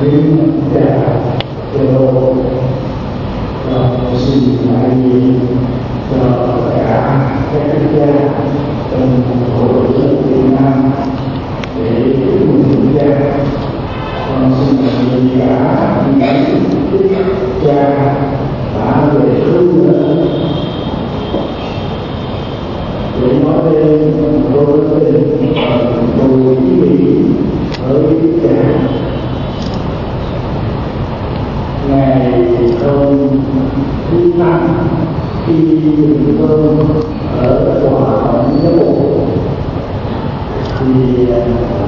đến cả cho xin đại diện cho cả các quốc gia trong hội luật Việt Nam để chúc mừng quốc gia. Con xin đại diện cả những quốc gia đã về hưu nữa để nói lên đôi tình đôi ý nghĩa với cả ngày cơm thứ năm khi dùng cơm ở tòa thẩm giáo bộ thì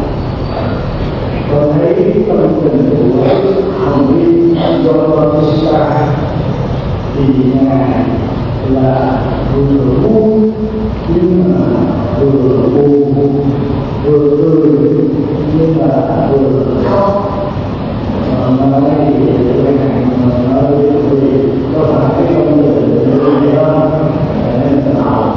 con thấy tâm tình của Hồng Vinh Joshua thì ngài là vừa vui nhưng mà vừa buồn, vừa cười nhưng mà vừa khóc. Mà đây thì cái này nói về có phải cái công việc đó nào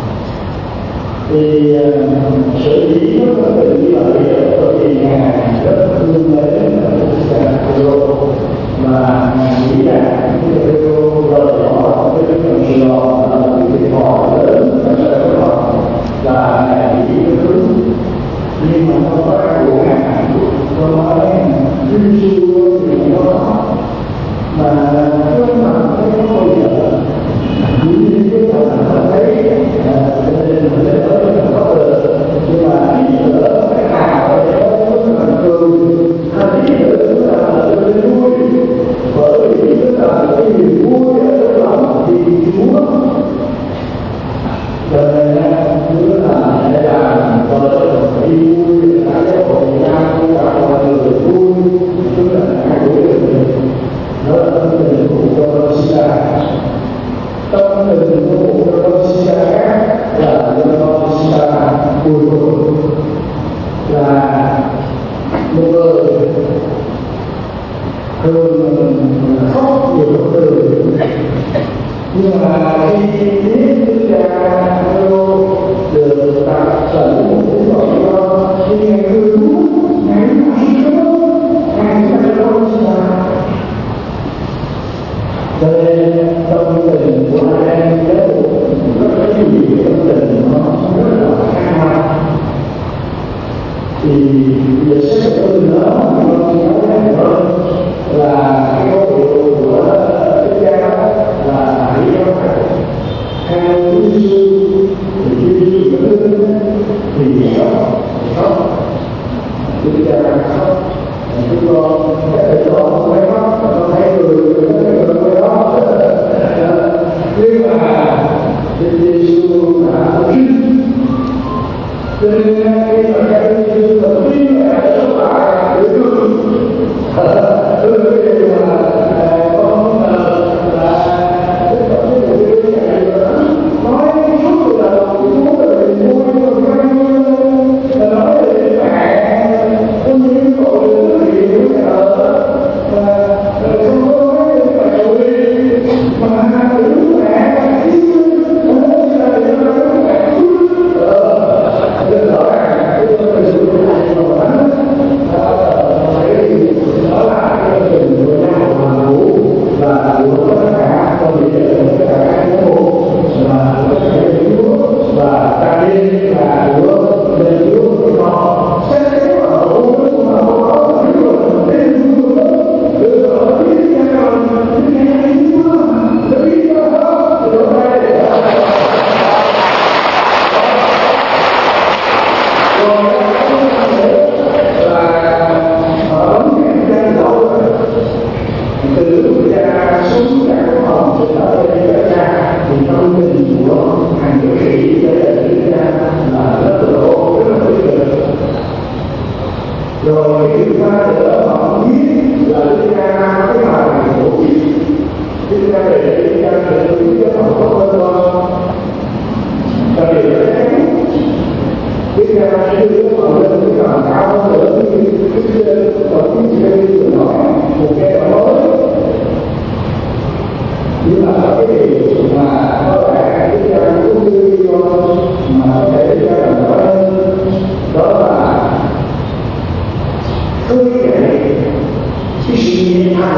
thì sở dĩ nó có tình như vậy bởi vì ngài rất thương mến Pedro và ngài nghĩ rằng Pedro rời bỏ cái trường Sài Gòn là một cái họ lớn và ngài nghĩ cái thứ nhưng mà không có ai của ngài có nói duyên siêu thì nó mà không bằng cái bao giờ những cái câu là thấy cho nên mình sẽ nói là có được nhưng mà ý nữa cái nào để có thành cường hay ý nữa là vui bởi vì là cái niềm vui ở trong lòng thì Chúa cho nên nữa là để làm vợ đi vui cả cái hội gia cả mọi người vui tức là hai buổi đó là tâm tình của Joshua. Tâm tình của Joshua khác là Joshua vui mừng là một người thường khóc nhiều từ nhưng mà khi biết cha được tập trận một cái tội do khi ngày cứ ngày cho nên tâm tình của hai em giáo rất là nhiều tâm tình nó rất là khác nhau thì giờ sẽ có từ đó mà con nói hơn là cái câu hiệu của cái cha là hãy giáo theo Chúa Giêsu thì Chúa Giêsu thì khóc chúng ta khóc chúng con để cho con thấy khóc con thấy người cái đó nhưng mà Chúa Giêsu đã tin cho nên cái Chúa Giêsu đã tin là sống lại để thương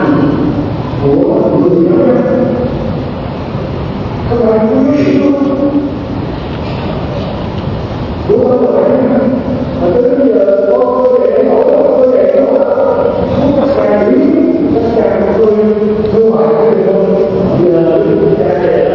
hành của người nói các bạn có biết gì không? Đúng không các bạn? Mà tới bây giờ có cơ thể nổi cơ thể nó không càng lý tất cả tôi không phải cái điều giờ chúng ta để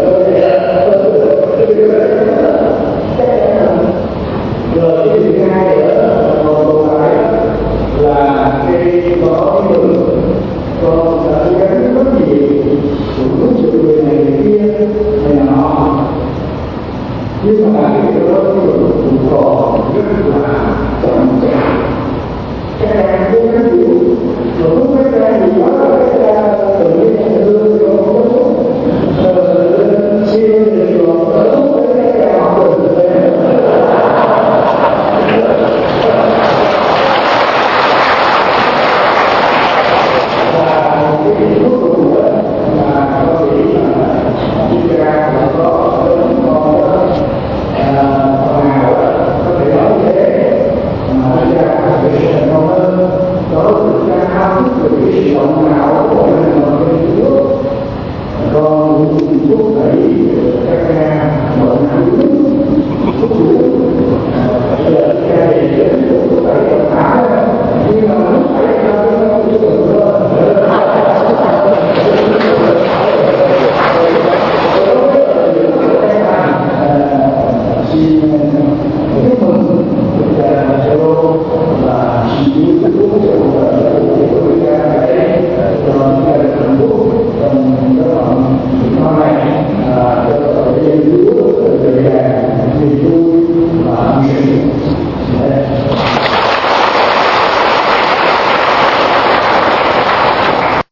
rồi cái thứ hai nữa còn lại là cái có cái đường còn đã gắn rất nhiều cũng sự người này người kia này nọ nhưng mà cái điều đó cũng còn rất là chậm chạp càng cố gắng hiểu rồi không phải ra gì quá cái ra tự nhiên là đưa cho không có siêu được rồi không phải cái họ được đó là cái ao thức về cái sự động nào